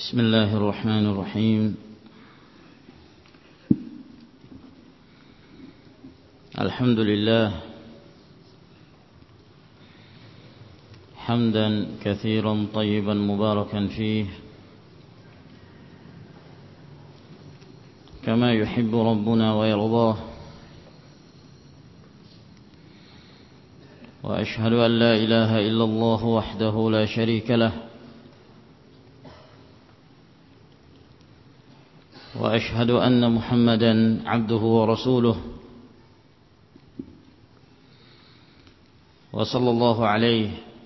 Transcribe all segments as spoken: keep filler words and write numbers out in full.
بسم الله الرحمن الرحيم. الحمد لله حمدا كثيرا طيبا مباركا فيه كما يحب ربنا ويرضاه، وأشهد أن لا إله إلا الله وحده لا شريك له، وأشهد أن محمدا عبده ورسوله، وصلى الله عليه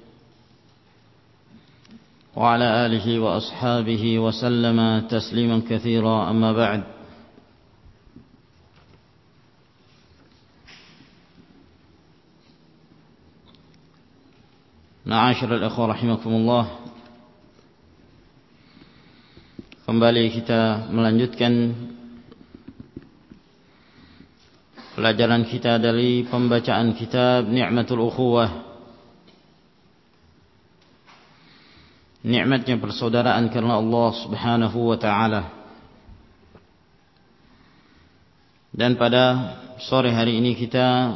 وعلى آله وأصحابه وسلم تسليما كثيرا. أما بعد، ma'asyiral ikhwah rahimakumullah, kembali kita melanjutkan pelajaran kita dari pembacaan kitab Ni'matul Ukhuwah, nikmatnya persaudaraan karena Allah Subhanahu wa taala. Dan pada sore hari ini kita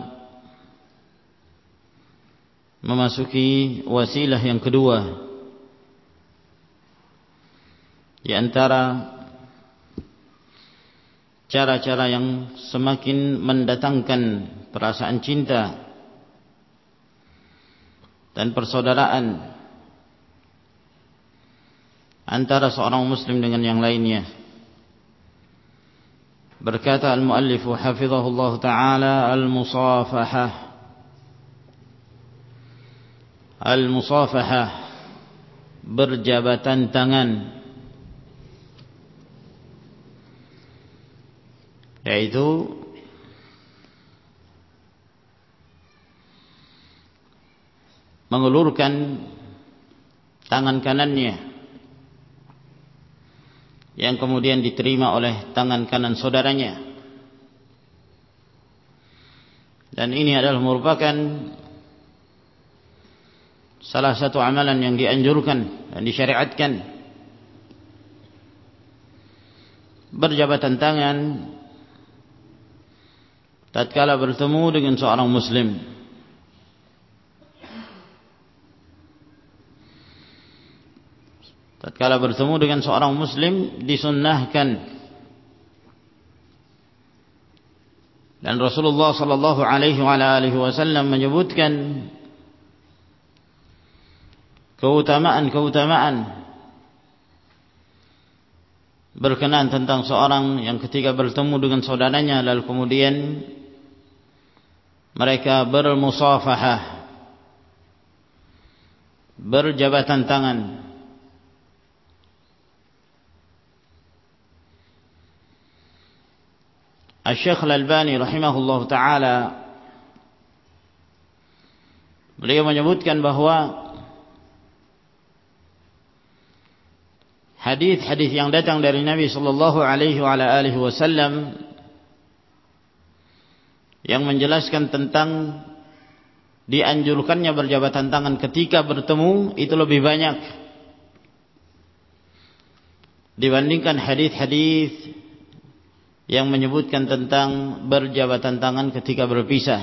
memasuki wasilah yang kedua di antara cara-cara yang semakin mendatangkan perasaan cinta dan persaudaraan antara seorang muslim dengan yang lainnya. Berkata al-muallif hafizahullah ta'ala, al-musafahah. Al-musafahah, berjabatan tangan, yaitu mengulurkan tangan kanannya yang kemudian diterima oleh tangan kanan saudaranya. Dan ini adalah merupakan salah satu amalan yang dianjurkan dan disyariatkan. Berjabatan tangan tatkala bertemu dengan seorang muslim. Tatkala bertemu dengan seorang muslim disunnahkan. Dan Rasulullah sallallahu alaihi wasallam menyebutkan keutamaan-keutamaan berkenaan tentang seorang yang ketika bertemu dengan saudaranya lalu kemudian mereka bermusafahah, berjabatan tangan. Asy-Syaikh Al-Albani rahimahullah ta'ala, beliau menyebutkan bahwa hadis-hadis yang datang dari Nabi sallallahu alaihi wa ala alihi wasallam yang menjelaskan tentang dianjurkannya berjabatan tangan ketika bertemu itu lebih banyak dibandingkan hadis-hadis yang menyebutkan tentang berjabatan tangan ketika berpisah.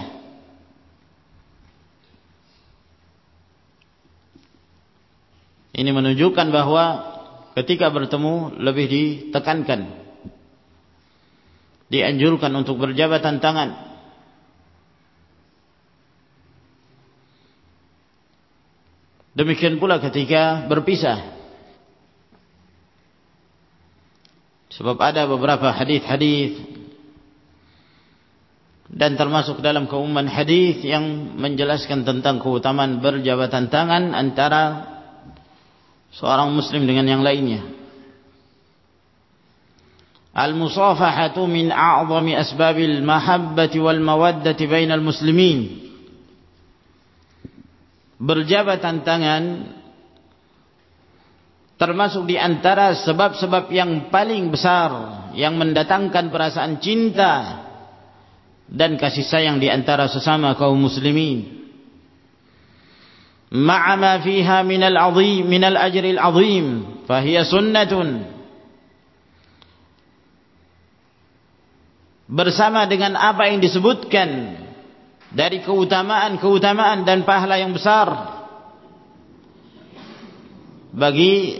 Ini menunjukkan bahwa ketika bertemu lebih ditekankan, dianjurkan untuk berjabatan tangan. Demikian pula ketika berpisah. Sebab ada beberapa hadis-hadis dan termasuk dalam keumuman hadis yang menjelaskan tentang keutamaan berjabatan tangan antara seorang muslim dengan yang lainnya. Al-musafahatu min a'zami asbabil mahabbati wal mawaddati bainal muslimin. Berjabatan tangan termasuk di antara sebab-sebab yang paling besar yang mendatangkan perasaan cinta dan kasih sayang di antara sesama kaum muslimin. ma'a ma fiha minal azim minal ajril azim, fahiya sunnatun, bersama dengan apa yang disebutkan dari keutamaan-keutamaan dan pahala yang besar bagi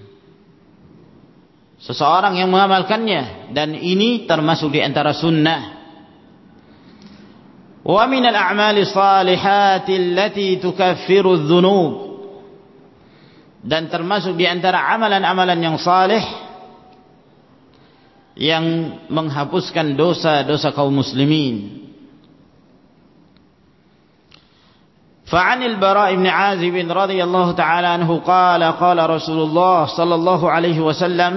seseorang yang mengamalkannya, dan ini termasuk di antara sunnah. Wa min al-a'mali salihati allati tukaffiru adh-dhunub, dan termasuk di antara amalan-amalan yang saleh yang menghapuskan dosa-dosa kaum muslimin. فعن البراء بن عازب رضي الله تعالى عنه قال قال رسول الله صلى الله عليه وسلم,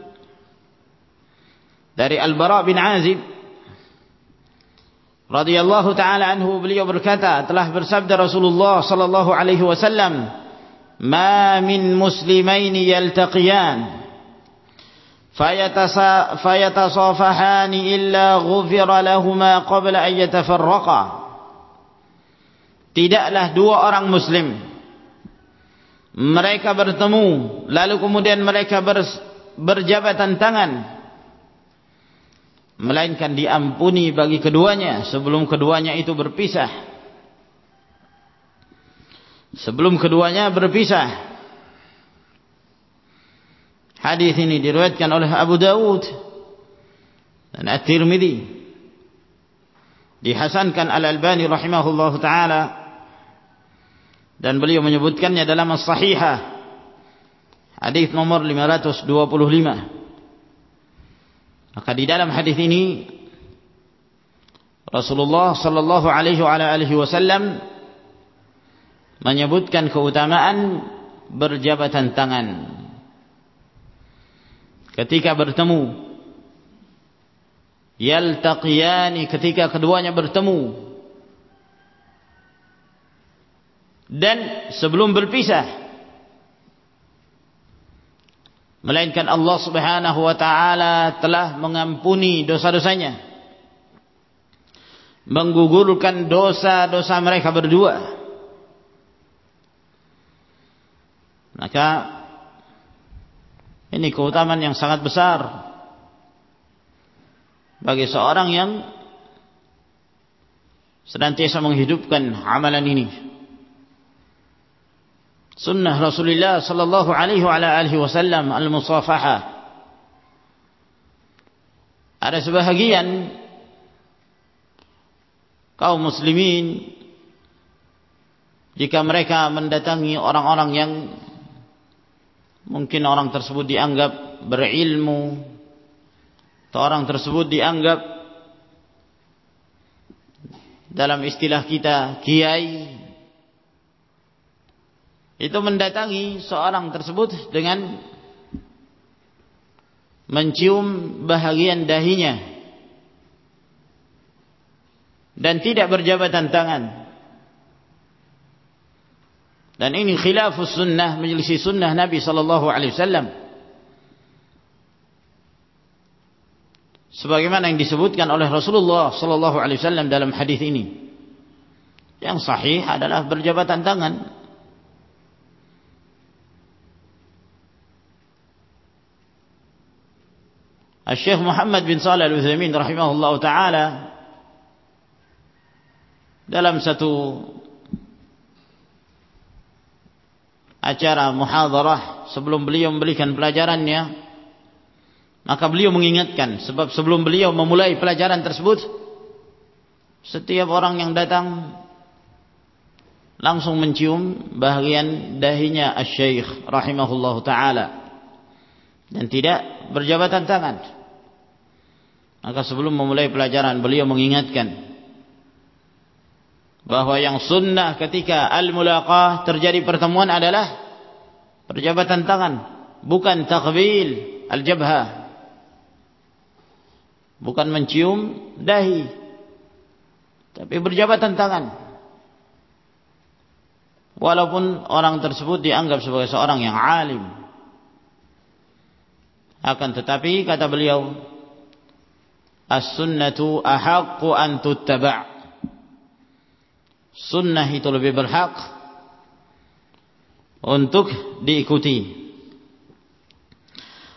dari Al-Bara' bin Azib radhiyallahu taala anhu, beliau berkata, telah bersabda Rasulullah sallallahu alaihi wasallam, ma min muslimaini yaltaqiyan fayatasa fayatasafahani illa ghufira lahumā qabla an yatafarraqā. Tidaklah dua orang muslim mereka bertemu lalu kemudian mereka ber, berjabatan tangan, melainkan diampuni bagi keduanya sebelum keduanya itu berpisah. Sebelum keduanya berpisah. Hadis ini diriwayatkan oleh Abu Dawud dan At-Tirmidzi, dihasankan Al-Albani rahimahullahu taala, dan beliau menyebutkannya dalam As-Sahihah, hadis nomor lima ratus dua puluh lima. Maka di dalam hadis ini Rasulullah sallallahu alaihi wa alihi wasallam menyebutkan keutamaan berjabatan tangan ketika bertemu, yaltaqiyani, ketika keduanya bertemu, dan sebelum berpisah, melainkan Allah subhanahu wa ta'ala telah mengampuni dosa-dosanya, menggugurkan dosa-dosa mereka berdua. Maka ini keutamaan yang sangat besar bagi seorang yang senantiasa menghidupkan amalan ini. Sunnah Rasulullah sallallahu alaihi wa alihi wasallam al-musafahah. Ada sebahagian kaum muslimin, jika mereka mendatangi orang-orang yang mungkin orang tersebut dianggap berilmu, atau orang tersebut dianggap dalam istilah kita kiai, itu mendatangi seorang tersebut dengan mencium bahagian dahinya dan tidak berjabatan tangan. Dan ini khilafus sunnah, menyelisih sunnah Nabi sallallahu alaihi wasallam, sebagaimana yang disebutkan oleh Rasulullah sallallahu alaihi wasallam dalam hadis ini. Yang sahih adalah berjabatan tangan. Syekh Muhammad bin Shalih Al-Utsaimin rahimahullahu taala dalam satu acara muhadharah sebelum beliau memberikan pelajarannya, maka beliau mengingatkan, sebab sebelum beliau memulai pelajaran tersebut, setiap orang yang datang langsung mencium bahagian dahinya asy-syekh rahimahullahu taala dan tidak berjabatan tangan. Maka sebelum memulai pelajaran beliau mengingatkan bahwa yang sunnah ketika al-mulaqah terjadi pertemuan adalah perjabatan tangan, bukan taqbil al-jabhah, bukan mencium dahi, tapi berjabatan tangan. Walaupun orang tersebut dianggap sebagai seorang yang alim, akan tetapi kata beliau, as-sunnatu ahaqqu an tuttaba'. Sunnah itu lebih berhak untuk diikuti.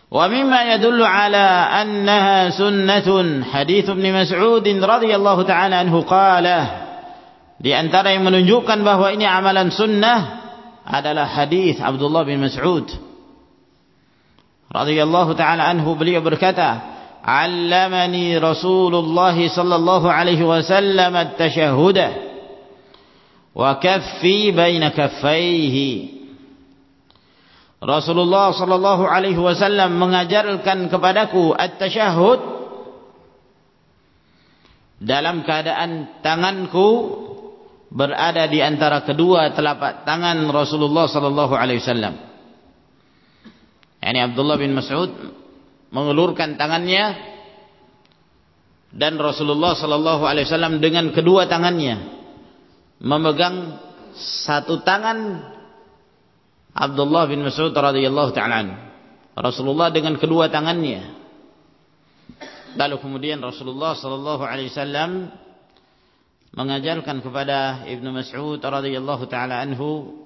Wa mimma yadullu ala annaha sunnatun hadits Ibnu Mas'ud radhiyallahu ta'ala anhu qala, di antara yang menunjukkan bahwa ini amalan sunnah adalah hadis Abdullah bin Mas'ud radhiyallahu ta'ala anhu. Beliau berkata, "'Allamani Rasulullah sallallahu alaihi wasallam at-tashahhud wa kaffi baina kaffaihi." Rasulullah sallallahu alaihi wasallam mengajarkan kepadaku at-tashahhud dalam keadaan tanganku berada di antara kedua telapak tangan Rasulullah sallallahu alaihi wasallam. Yani Abdullah bin Mas'ud mengulurkan tangannya dan Rasulullah sallallahu alaihi wasallam dengan kedua tangannya memegang satu tangan Abdullah bin Mas'ud radhiyallahu ta'ala anhu. Rasulullah dengan kedua tangannya. Lalu kemudian Rasulullah sallallahu alaihi wasallam mengajarkan kepada Ibnu Mas'ud radhiyallahu ta'ala anhu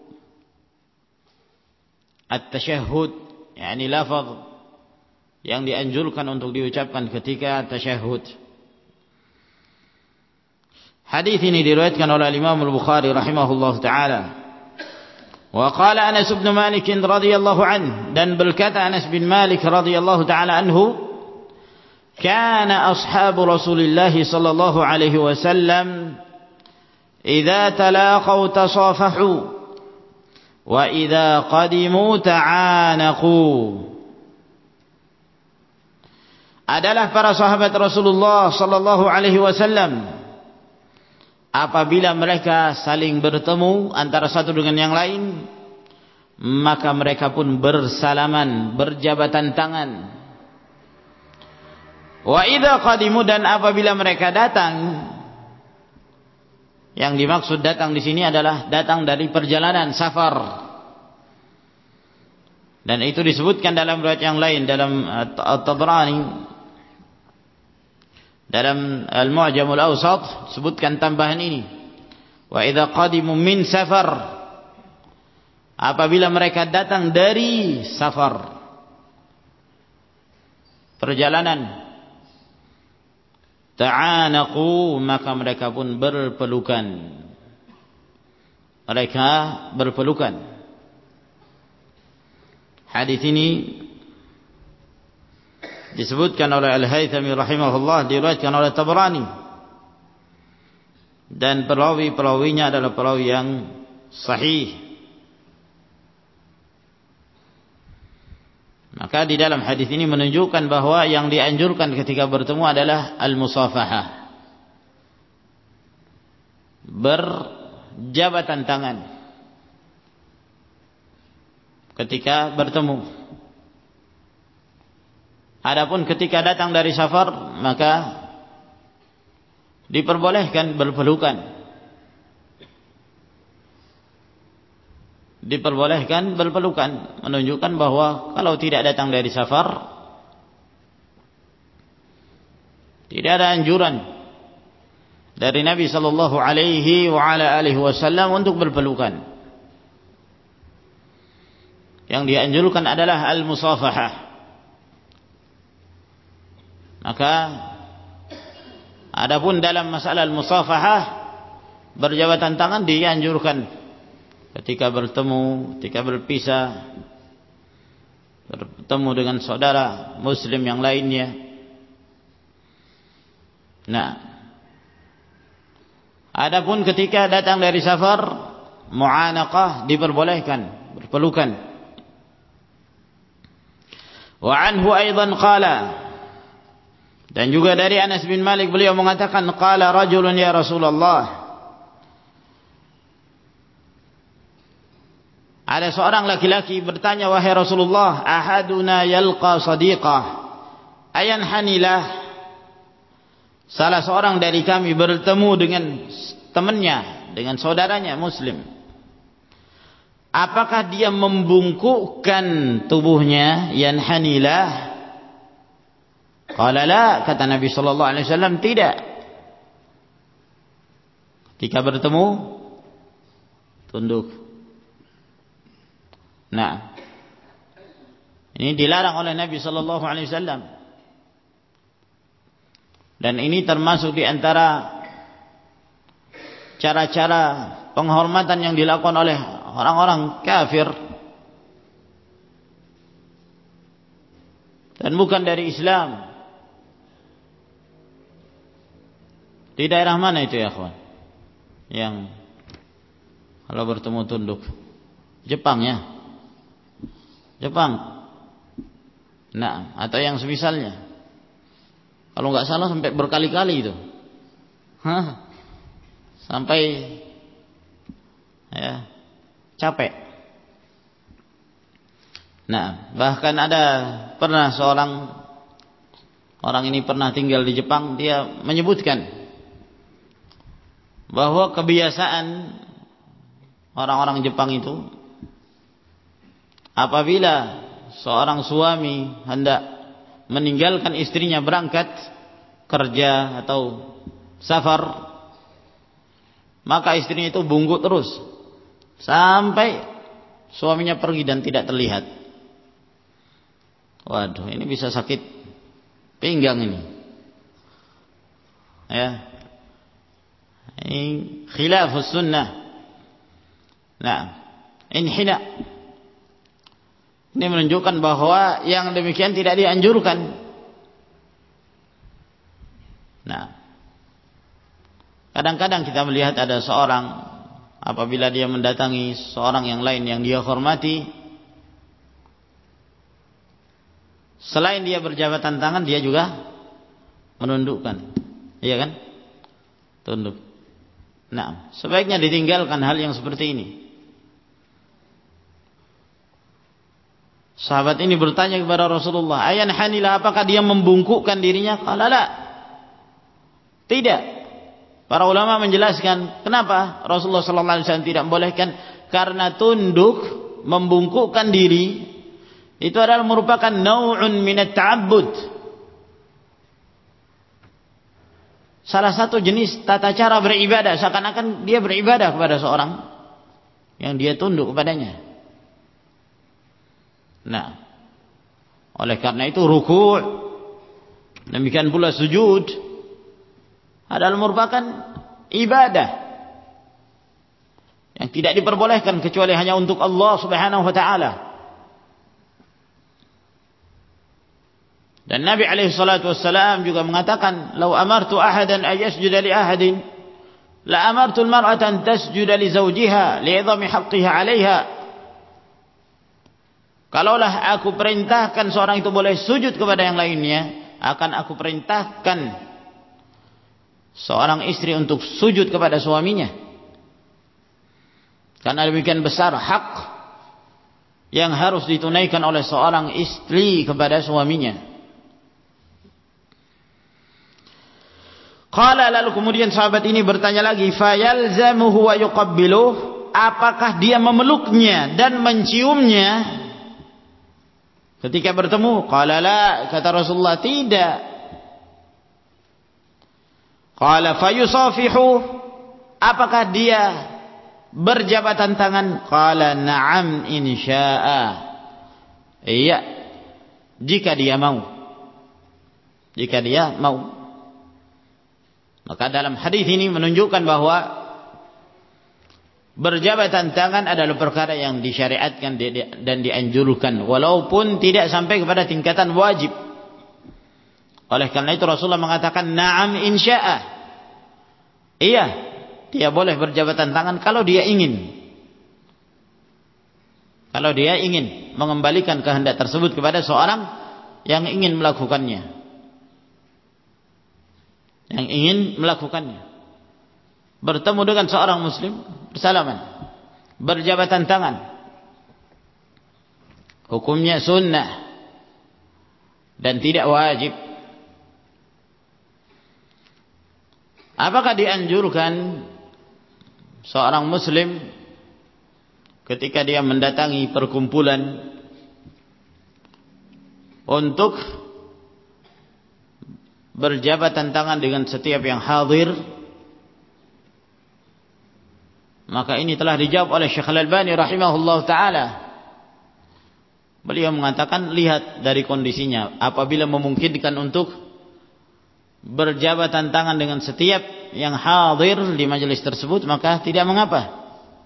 at-tashahhud, yani lafaz yang dianjurkan untuk diucapkan ketika tasyahud. Hadis ini diriwayatkan oleh Imam Al-Bukhari rahimahullahu taala. Wa qala Anas bin Malik radhiyallahu anhu, dan berkata Anas bin Malik radhiyallahu taala anhu, kana ashabu Rasulillah sallallahu alaihi wasallam idza talaqaw tasafahu wa idza qadimu ta'anaqu. Adalah para sahabat Rasulullah sallallahu alaihi wasallam apabila mereka saling bertemu antara satu dengan yang lain, maka mereka pun bersalaman, berjabatan tangan. Wa idza qadimu, dan apabila mereka datang, yang dimaksud datang di sini adalah datang dari perjalanan safar. Dan itu disebutkan dalam riwayat yang lain dalam At-Tabrani, dalam Al-Mu'jamul Awsat sebutkan tambahan ini. Wa idza qadimu min safar, apabila mereka datang dari safar, perjalanan, ta'anaqu, maka mereka pun berpelukan. Mereka berpelukan. Hadis ini disebutkan oleh Al-Haythami rahimahullah, diriwayatkan oleh Tabrani, dan perawi-perawinya adalah perawi yang sahih. Maka di dalam hadis ini menunjukkan bahwa yang dianjurkan ketika bertemu adalah al-musafahah, berjabatan tangan ketika bertemu. Adapun ketika datang dari safar, maka diperbolehkan berpelukan. Diperbolehkan berpelukan, menunjukkan bahwa kalau tidak datang dari safar, tidak ada anjuran dari Nabi sallallahu alaihi wa ala alihi wasallam untuk berpelukan. Yang dianjurkan adalah al-musafahah. Maka adapun dalam masalah al-musafahah, berjabatan tangan dianjurkan ketika bertemu, ketika berpisah, bertemu dengan saudara muslim yang lainnya. Nah, adapun ketika datang dari safar, mu'anaqah, diperbolehkan berpelukan. Wa anhu aidan qala, dan juga dari Anas bin Malik beliau mengatakan, qala rajulun ya Rasulullah, ada seorang laki-laki bertanya, wahai Rasulullah, ahaduna yalqa sadiqah ayanhanilah, salah seorang dari kami bertemu dengan temannya, dengan saudaranya muslim, apakah dia membungkukkan tubuhnya? Yanhanilah. Qala la, kata Nabi sallallahu alaihi wasallam, tidak. Ketika bertemu, tunduk. Nah, Ini dilarang oleh Nabi sallallahu alaihi wasallam. Dan ini termasuk di antara cara-cara penghormatan yang dilakukan oleh orang-orang kafir dan bukan dari Islam. Di daerah mana itu ya kawan? Yang kalau bertemu tunduk? Jepang ya? Jepang. Nah, atau yang semisalnya. Kalau nggak salah sampai berkali-kali itu. Hah? Sampai ya capek. Nah, bahkan ada pernah seorang orang ini pernah tinggal di Jepang, dia menyebutkan bahwa kebiasaan orang-orang Jepang itu apabila seorang suami hendak meninggalkan istrinya berangkat kerja atau safar, maka istrinya itu bungkuk terus sampai suaminya pergi dan tidak terlihat. Waduh, ini bisa sakit pinggang ini. Ya. Ini khilafus sunnah. Nah, inhina. Ini menunjukkan bahwa yang demikian tidak dianjurkan. Nah, kadang-kadang kita melihat ada seorang apabila dia mendatangi seorang yang lain yang dia hormati, selain dia berjabatan tangan, dia juga menundukkan. Iya kan? Tunduk. Nah, sebaiknya ditinggalkan hal yang seperti ini. Sahabat ini bertanya kepada Rasulullah, "Ayan hanila, apakah dia membungkukkan dirinya?" Qala la. Tidak. Para ulama menjelaskan kenapa Rasulullah sallallahu alaihi wasallam tidak membolehkan, karena tunduk, membungkukkan diri itu adalah merupakan nau'un minat ta'abbud. Salah satu jenis tata cara beribadah, seakan-akan dia beribadah kepada seorang yang dia tunduk kepadanya. Nah, oleh karena itu ruku', demikian pula sujud adalah merupakan ibadah yang tidak diperbolehkan kecuali hanya untuk Allah Subhanahu wa taala. Dan Nabi alaihi salatu wassalam juga mengatakan, "Lau amartu ahadan ay yasjuda li ahadin, la amartu al-mar'ata an tasjuda li zawjiha li'idhami haqqiha 'alayha." Kalaulah aku perintahkan seorang itu boleh sujud kepada yang lainnya, akan aku perintahkan seorang istri untuk sujud kepada suaminya. Karena demikian besar hak yang harus ditunaikan oleh seorang istri kepada suaminya. Qala, lalu kemudian sahabat ini bertanya lagi, fayalzamuhu wa yuqabbiluh, apakah dia memeluknya dan menciumnya ketika bertemu? Qala la, kata Rasulullah, tidak. Qala fayusafihu, apakah dia berjabatan tangan? Qala na'am insya'a, iya, jika dia mau, jika dia mau. Maka dalam hadis ini menunjukkan bahwa berjabatan tangan adalah perkara yang disyariatkan dan dianjurkan, walaupun tidak sampai kepada tingkatan wajib. Oleh karena itu Rasulullah mengatakan na'am insya'a, iya, dia boleh berjabatan tangan kalau dia ingin. Kalau dia ingin mengembalikan kehendak tersebut kepada seorang yang ingin melakukannya, yang ingin melakukannya, bertemu dengan seorang muslim, bersalaman, berjabatan tangan, hukumnya sunnah dan tidak wajib. Apakah dianjurkan seorang muslim ketika dia mendatangi perkumpulan untuk berjabatan tangan dengan setiap yang hadir? Maka ini telah dijawab oleh Syekh Al-Albani rahimahullah ta'ala Beliau mengatakan, lihat dari kondisinya, apabila memungkinkan untuk berjabatan tangan dengan setiap yang hadir di majelis tersebut, maka tidak mengapa.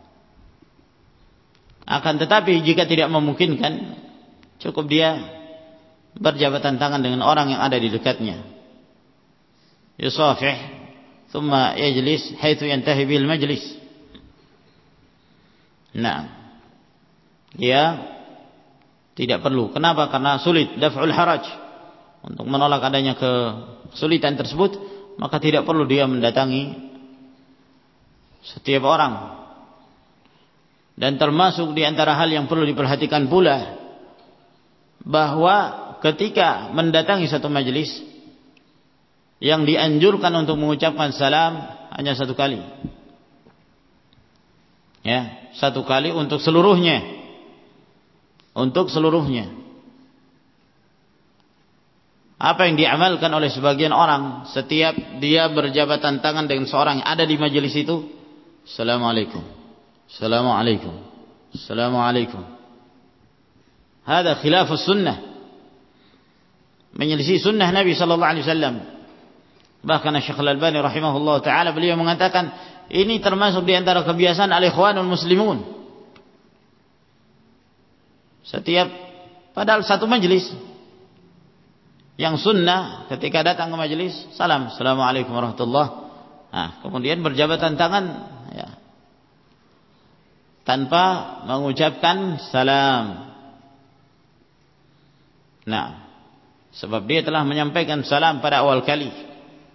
Akan tetapi jika tidak memungkinkan, cukup dia berjabatan tangan dengan orang yang ada di dekatnya. Yusafih, thumma yajlis haitsu yantahi bil majlis. Nah, dia tidak perlu. Kenapa? Karena sulit daf'ul haraj. Untuk menolak adanya kesulitan tersebut, maka tidak perlu dia mendatangi setiap orang. Dan termasuk di antara hal yang perlu diperhatikan pula, bahwa ketika mendatangi satu majelis, yang dianjurkan untuk mengucapkan salam hanya satu kali. Ya, satu kali untuk seluruhnya. Untuk seluruhnya. Apa yang diamalkan oleh sebagian orang setiap dia berjabatan tangan dengan seorang yang ada di majelis itu, Assalamualaikum, Assalamualaikum, Assalamualaikum. Hada khilafus sunnah, menyelisih sunnah Nabi sallallahu alaihi wasallam. Bahkan Syekh Al-Albani rahimahullah taala, beliau mengatakan ini termasuk di antara kebiasaan al-ikhwanul muslimun. Setiap, padahal satu majelis yang sunnah ketika datang ke majelis, salam, Assalamualaikum warahmatullahi. Nah, kemudian berjabatan tangan, ya, tanpa mengucapkan salam. Nah, sebab dia telah menyampaikan salam pada awal kali.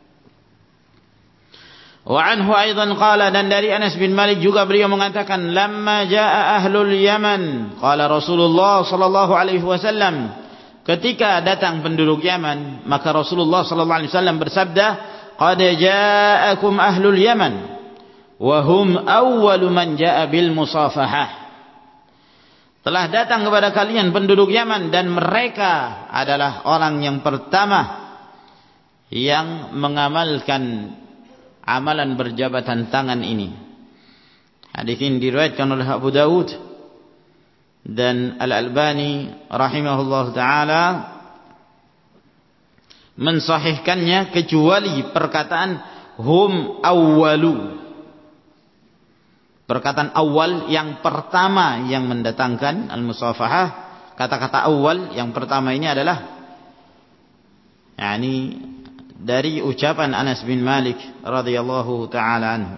Wa anhu aidan qala, dan dari Anas bin Malik juga beliau mengatakan, lamma jaa ahlul Yaman, qala Rasulullah sallallahu alaihi wasallam, ketika datang penduduk Yaman, maka Rasulullah sallallahu alaihi wasallam bersabda, qad ja'akum ahlul Yaman wa hum awwalu man jaa bil musafahah. Telah datang kepada kalian penduduk Yaman, dan mereka adalah orang yang pertama yang mengamalkan amalan berjabatan tangan ini. Hadis ini diriwayatkan oleh Abu Dawud dan Al-Albani rahimahullah taala mensahihkannya, kecuali perkataan hum awwalu. Perkataan awal, yang pertama yang mendatangkan al-musafahah, kata-kata awal yang pertama ini adalah yakni dari ucapan Anas bin Malik radhiyallahu taala anhu.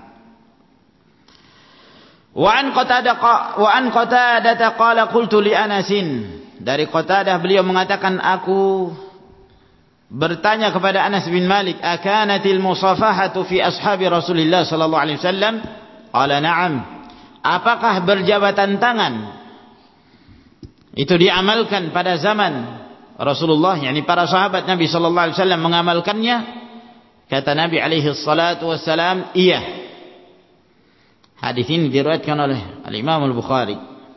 Wa an Qatadah wa an Qatadah qala qultu li Anasin, dari Qatadah beliau mengatakan, aku bertanya kepada Anas bin Malik, akanatil musafahatu fi ashabi Rasulillah sallallahu alaihi wasallam? Qala na'am. Apakah berjabatan tangan itu diamalkan pada zaman Rasulullah, yakni para sahabat Nabi sallallahu alaihi wasallam mengamalkannya? Kata Nabi alaihi salatu wassalam, iya. Hadis ini diriwayatkan oleh al-Imam Al-Bukhari.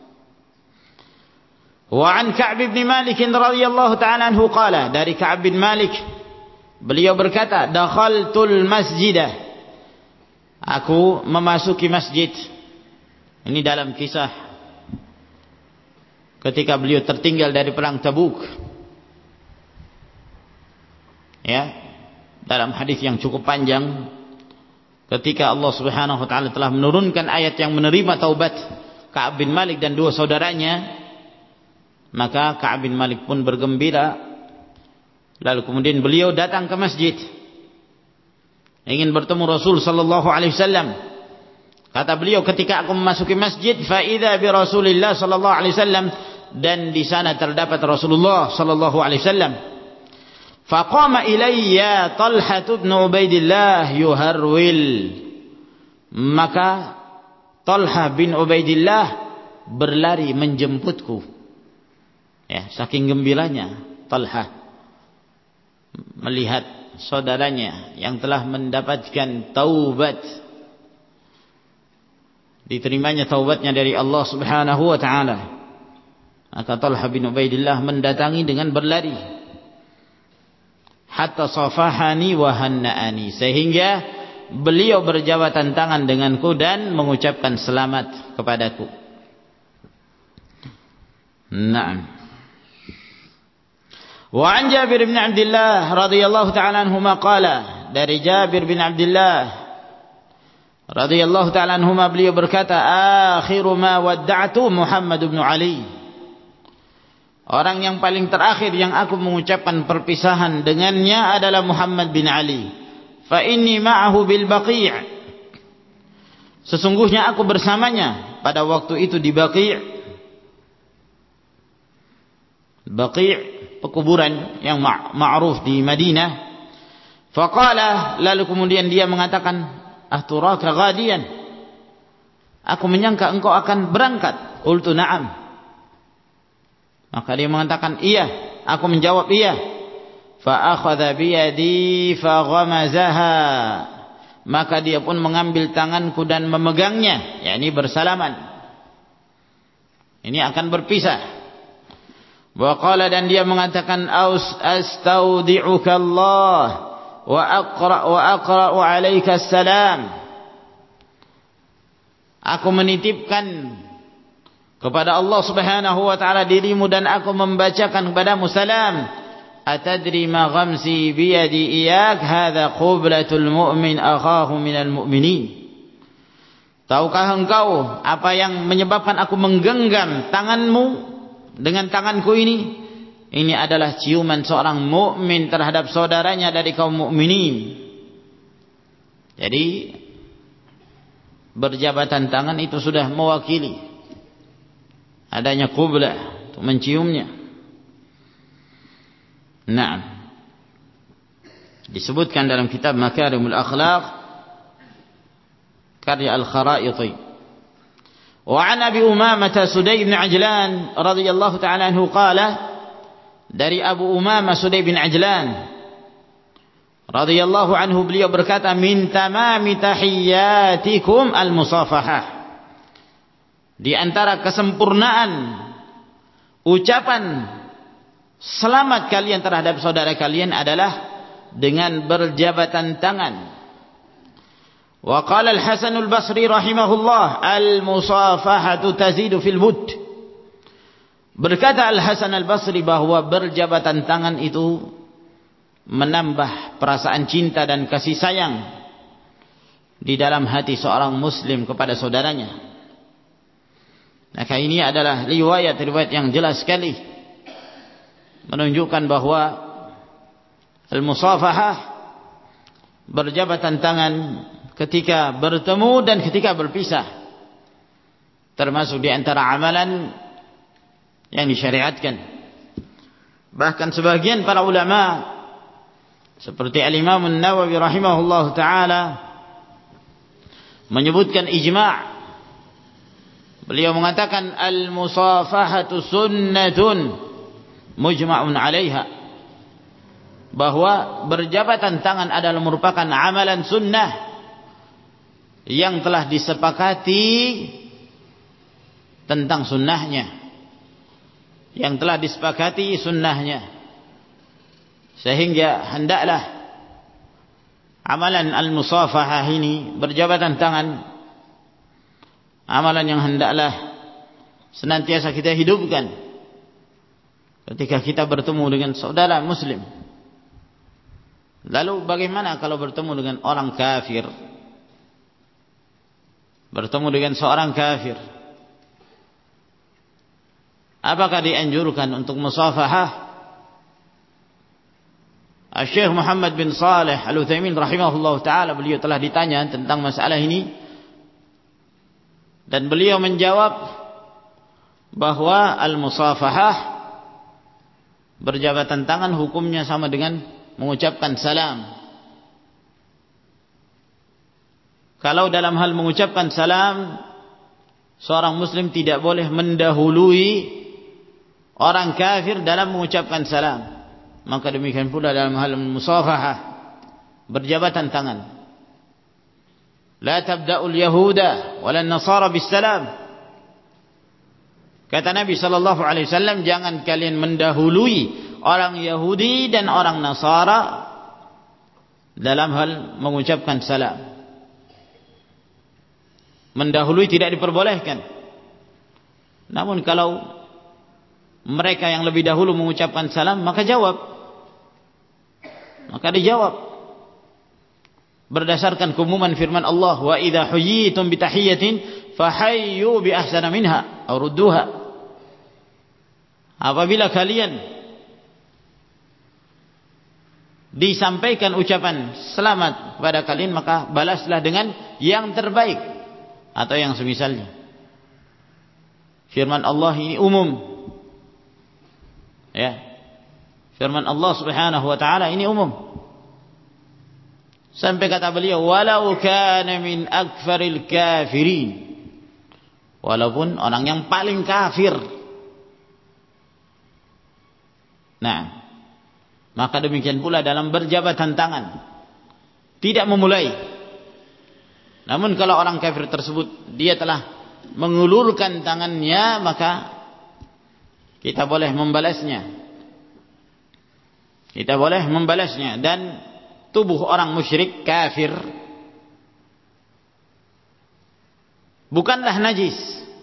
Wa an Ka'b bin Malik radhiyallahu ta'ala anhu qala, dari Ka'b bin Malik beliau berkata, dakhaltul masjidah, aku memasuki masjid. Ini dalam kisah ketika beliau tertinggal dari perang Tabuk. Ya, dalam hadis yang cukup panjang, ketika Allah Subhanahu wa taala telah menurunkan ayat yang menerima taubat Ka'ab bin Malik dan dua saudaranya, maka Ka'ab bin Malik pun bergembira. Lalu kemudian beliau datang ke masjid, ingin bertemu Rasul sallallahu alaihi wasallam. Kata beliau, ketika aku memasuki masjid, fa idza bi Rasulillah sallallahu alaihi wasallam, dan di sana terdapat Rasulullah sallallahu alaihi wasallam. Faqama ilayya Talha bin Ubaidillah yuharwil, maka Talha bin Ubaidillah berlari menjemputku. Ya, saking gembiranya Talha melihat saudaranya yang telah mendapatkan taubat, diterimanya taubatnya dari Allah Subhanahu wa taala. Maka Talha bin Ubaidillah mendatangi dengan berlari, hatta safahani wa hanna'ani, sehingga beliau berjabatan tangan denganku dan mengucapkan selamat kepadaku. Naam. Wa an Jabir bin Abdullah radhiyallahu ta'ala anhuma qala, dari Jabir bin Abdullah radhiyallahu ta'ala anhuma beliau berkata, akhiru ma wadda'tu Muhammad bin Ali, orang yang paling terakhir yang aku mengucapkan perpisahan dengannya adalah Muhammad bin Ali. Fa inni ma'ahu bil Baqi', sesungguhnya aku bersamanya pada waktu itu di Baqi'. Baqi' pekuburan yang ma'ruf di Madinah. Faqala, lalu kemudian dia mengatakan, ahturaka ghadiyan, aku menyangka engkau akan berangkat. Qultu na'am, maka dia mengatakan iya, aku menjawab iya. Fa akhadha bi yadi fa ghamazaha, maka dia pun mengambil tanganku dan memegangnya, yakni bersalaman. Ini akan berpisah. Wa qala, dan dia mengatakan, aus astaudi'uka Allah wa aqra wa aqra'u 'alaika salam, aku menitipkan kepada Allah Subhanahu wa taala dirimu dan aku membacakan kepadamu salam. Atadri ma ghamsi bi yadi iyak, hadza qublatul mu'min akhahu minal mu'minin. Tahukah engkau apa yang menyebabkan aku menggenggam tanganmu dengan tanganku ini? Ini adalah ciuman seorang mukmin terhadap saudaranya dari kaum mukminin. Jadi berjabatan tangan itu sudah mewakili adanya qublah, untuk menciumnya. Naam. Disebutkan dalam kitab Makarimul Akhlaq karya Al-Kharaiti. Wa an Abi Umamah Sudai bin Ajlan radhiyallahu ta'ala anhu qala, dari Abu Umamah Sudai bin Ajlan radhiyallahu anhu beliau berkata, min tamami tahiyyatikum al-musafahah, di antara kesempurnaan ucapan selamat kalian terhadap saudara kalian adalah dengan berjabatan tangan. Wa qala al-Hasan al-Basri rahimahullah, al-musafahatu tazidu fil wud. Berkata Al-Hasan al-Basri bahwa berjabatan tangan itu menambah perasaan cinta dan kasih sayang di dalam hati seorang muslim kepada saudaranya. Maka ini adalah riwayat-riwayat yang jelas sekali menunjukkan bahwa al-musafahah, berjabatan tangan ketika bertemu dan ketika berpisah, termasuk di antara amalan yang disyariatkan. Bahkan sebagian para ulama seperti Al-Imam An-Nawawi rahimahullah ta'ala menyebutkan ijma'. Beliau mengatakan al-musafahatu sunnatun mujma'un 'alaiha, bahwa berjabatan tangan adalah merupakan amalan sunnah yang telah disepakati tentang sunnahnya, yang telah disepakati sunnahnya, sehingga hendaklah amalan al-musafahah ini, berjabatan tangan, amalan yang hendaklah senantiasa kita hidupkan ketika kita bertemu dengan saudara muslim. Lalu bagaimana kalau bertemu dengan orang kafir? Bertemu dengan seorang kafir, apakah dianjurkan untuk musafahah? Syekh Muhammad bin Saleh Al-Utsaimin rahimahullah ta'ala, beliau telah ditanya tentang masalah ini, dan beliau menjawab bahwa al-musafahah, berjabatan tangan, hukumnya sama dengan mengucapkan salam. Kalau dalam hal mengucapkan salam, seorang muslim tidak boleh mendahului orang kafir dalam mengucapkan salam, maka demikian pula dalam hal musafahah, berjabatan tangan. La tabda'ul yahuda wala nasara bis salam. Kata Nabi sallallahu alaihi wasallam, jangan kalian mendahului orang Yahudi dan orang Nasara dalam hal mengucapkan salam. Mendahului tidak diperbolehkan. Namun kalau mereka yang lebih dahulu mengucapkan salam, maka jawab. Maka dijawab berdasarkan keumuman firman Allah, wa idza huyyitum bi tahiyyatin fahayyu bi ahsana minha aw rudduha. Apabila kalian disampaikan ucapan selamat kepada kalian, maka balaslah dengan yang terbaik atau yang semisalnya. Firman Allah ini umum, ya. Firman Allah Subhanahu wa taala ini umum. Sampai kata beliau, walau kana min akfaril kafirin, walaupun orang yang paling kafir. Nah, maka demikian pula dalam berjabatan tangan, tidak memulai. Namun kalau orang kafir tersebut dia telah mengulurkan tangannya, maka kita boleh membalasnya. Kita boleh membalasnya. Dan tubuh orang musyrik kafir bukanlah najis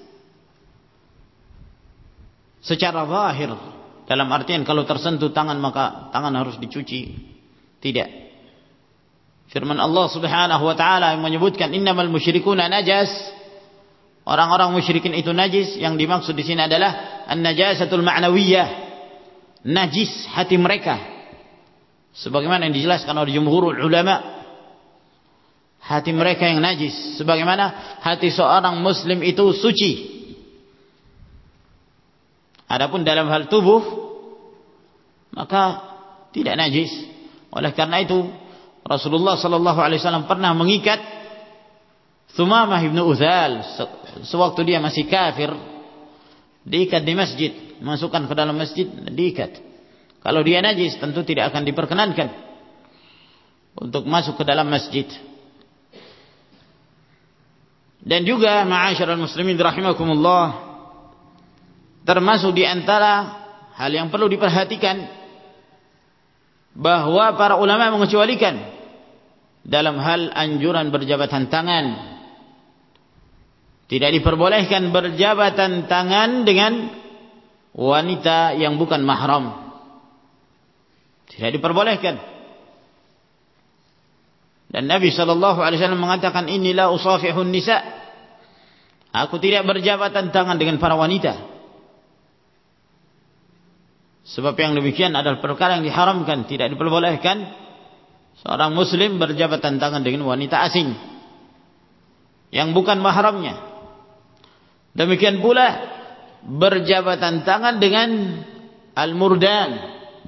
secara zahir, dalam artian kalau tersentuh tangan maka tangan harus dicuci. Tidak. Firman Allah Subhanahu wa taala yang menyebutkan innamal musyrikuna najas. Orang-orang musyrikin itu najis. Yang dimaksud di sini adalah an-najasatul ma'nawiyah, najis hati mereka. Sebagaimana yang dijelaskan oleh jumhurul ulama, hati mereka yang najis. Sebagaimana hati seorang muslim itu suci. Adapun dalam hal tubuh, maka tidak najis. Oleh karena itu Rasulullah sallallahu alaihi wasallam pernah mengikat Thumamah ibn Uthal sewaktu dia masih kafir, diikat di masjid, masukkan ke dalam masjid, diikat. Kalau dia najis tentu tidak akan diperkenankan untuk masuk ke dalam masjid. Dan juga ma'asyiral muslimin rahimakumullah, termasuk di antara hal yang perlu diperhatikan bahwa para ulama mengecualikan dalam hal anjuran berjabatan tangan. Tidak diperbolehkan berjabatan tangan dengan wanita yang bukan mahram. Tidak diperbolehkan. Dan Nabi sallallahu alaihi wasallam mengatakan, "Inilah usafihun nisa." Aku tidak berjabatan tangan dengan para wanita. Sebab yang demikian adalah perkara yang diharamkan. Tidak diperbolehkan seorang muslim berjabatan tangan dengan wanita asing yang bukan mahramnya. Demikian pula berjabatan tangan dengan al-murdan,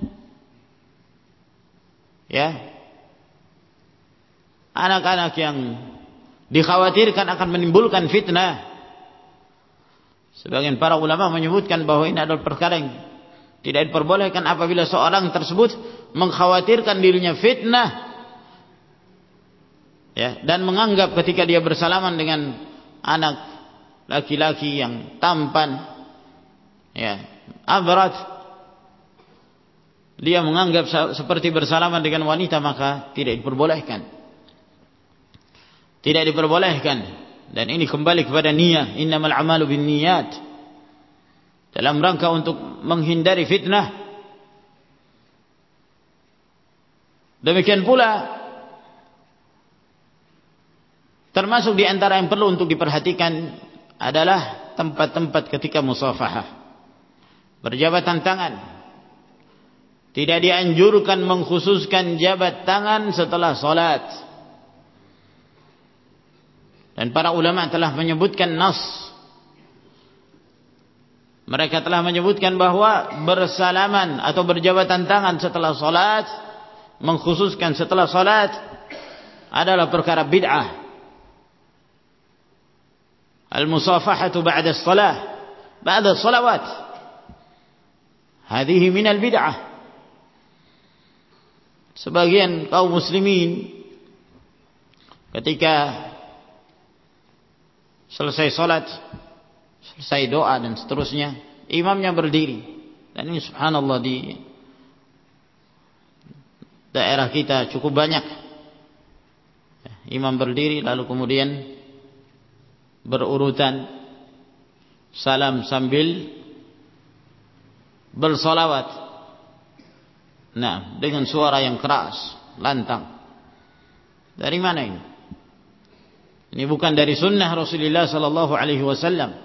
ya, anak-anak yang dikhawatirkan akan menimbulkan fitnah. Sebagian para ulama menyebutkan bahwa ini adalah perkara yang tidak diperbolehkan apabila seorang tersebut mengkhawatirkan dirinya fitnah, ya, dan menganggap ketika dia bersalaman dengan anak laki-laki yang tampan, ya, abrat, dia menganggap seperti bersalaman dengan wanita, maka tidak diperbolehkan. Tidak diperbolehkan. Dan ini kembali kepada niat. Innamal a'malu binniyat. Dalam rangka untuk menghindari fitnah. Demikian pula termasuk di antara yang perlu untuk diperhatikan adalah tempat-tempat ketika musafahah, berjabatan tangan. Tidak dianjurkan mengkhususkan jabat tangan setelah salat. Dan para ulama telah menyebutkan nas. Mereka telah menyebutkan bahwa bersalaman atau berjabatan tangan setelah salat, mengkhususkan setelah salat, adalah perkara bid'ah. Al-musafahatu ba'da as-salah, ba'da as-salawat. Hadhihi min al-bid'ah. Sebagian kaum muslimin ketika selesai salat, selesai doa dan seterusnya, imamnya berdiri. Dan ini subhanallah di daerah kita cukup banyak. Imam berdiri lalu kemudian berurutan salam sambil bersolawat, nah, dengan suara yang keras, lantang. Dari mana ini? Ini bukan dari sunnah Rasulullah sallallahu alaihi wasallam.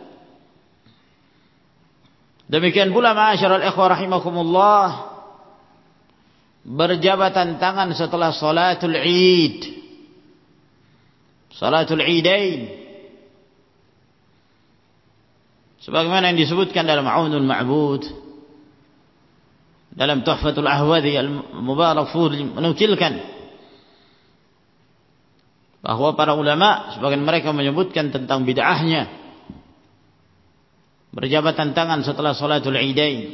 Demikian pula ma'asyiral ikhwah rahimakumullah, berjabatan tangan setelah salatul Id, salatul Idain, sebagaimana yang disebutkan dalam Aunul Ma'bud, dalam Tuhfatul Ahwadhi Al-Mubarakfuri menukilkan bahwa para ulama sebagian mereka menyebutkan tentang bid'ahnya berjabatan tangan setelah salatul Idain.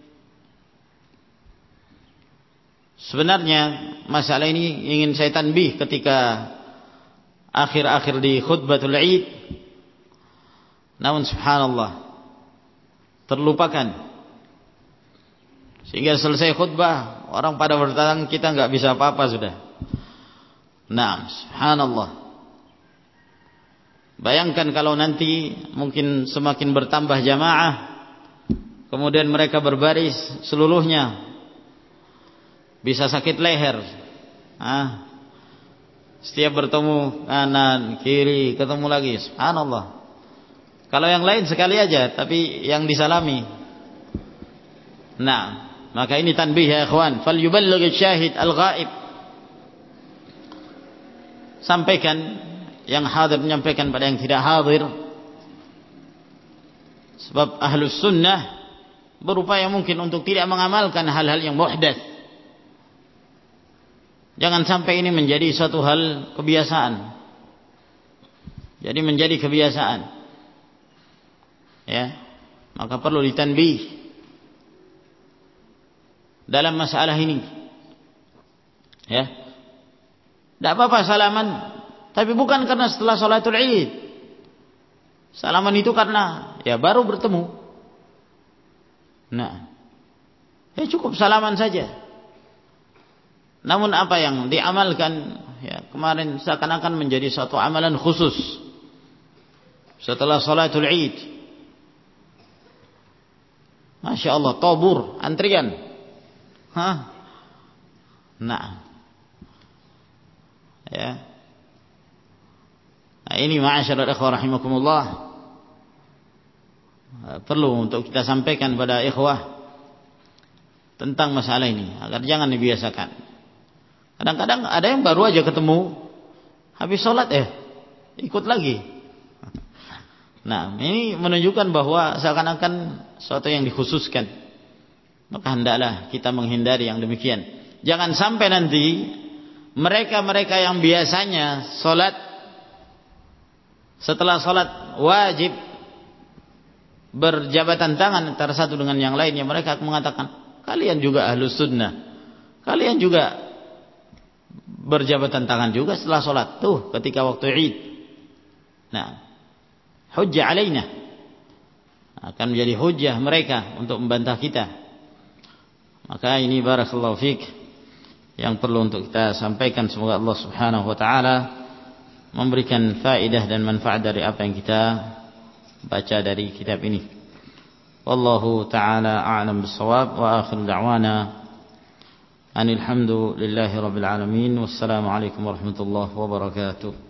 Sebenarnya masalah ini ingin saya tanbih ketika akhir-akhir di khutbatul Id, namun subhanallah terlupakan, sehingga selesai khutbah orang pada bertanya, kita enggak bisa apa-apa sudah. Nah, subhanallah. Bayangkan kalau nanti mungkin semakin bertambah jamaah, kemudian mereka berbaris seluruhnya, bisa sakit leher. Ah, setiap bertemu kanan, kiri, ketemu lagi. Subhanallah. Kalau yang lain sekali aja, tapi yang disalami. Nah, maka ini tanbih ya ikhwan. Fal yuballigh syahid al-ghaib. Sampaikan, yang hadir menyampaikan pada yang tidak hadir. Sebab ahlus sunnah berupaya mungkin untuk tidak mengamalkan hal-hal yang muhdats. Jangan sampai ini menjadi suatu hal kebiasaan. Jadi menjadi kebiasaan. Ya, maka perlu ditanbih dalam masalah ini. Ya, tidak apa-apa salaman, tapi bukan karena setelah salatul Id. Salaman itu karena ya baru bertemu. Nah, ya cukup salaman saja. Namun apa yang diamalkan ya kemarin seakan-akan menjadi suatu amalan khusus setelah salatul Id. Masya Allah, tobur, antrian. Hah? Nah, ya. Nah, ini ma'asyiral ikhwah rahimakumullah, perlu untuk kita sampaikan pada ikhwah tentang masalah ini agar jangan dibiasakan. Kadang-kadang ada yang baru aja ketemu, habis sholat eh ikut lagi. Nah, ini menunjukkan bahwa seakan-akan sesuatu yang dikhususkan. Maka hendaklah kita menghindari yang demikian. Jangan sampai nanti mereka-mereka yang biasanya sholat setelah sholat wajib berjabatan tangan antara satu dengan yang lainnya, mereka mengatakan kalian juga ahlus sunnah, kalian juga berjabatan tangan juga setelah sholat tuh ketika waktu Id. Nah, hujjah alaina, akan menjadi hujjah mereka untuk membantah kita. Maka ini barakallahu fiik yang perlu untuk kita sampaikan. Semoga Allah subhanahu wa ta'ala memberikan faedah dan manfaat dari apa yang kita baca dari kitab ini. Wallahu ta'ala a'lam bis-shawab, wa akhiru da'wana anil hamdulillahi rabbil alamin. Wassalamu alaikum warahmatullahi wabarakatuh.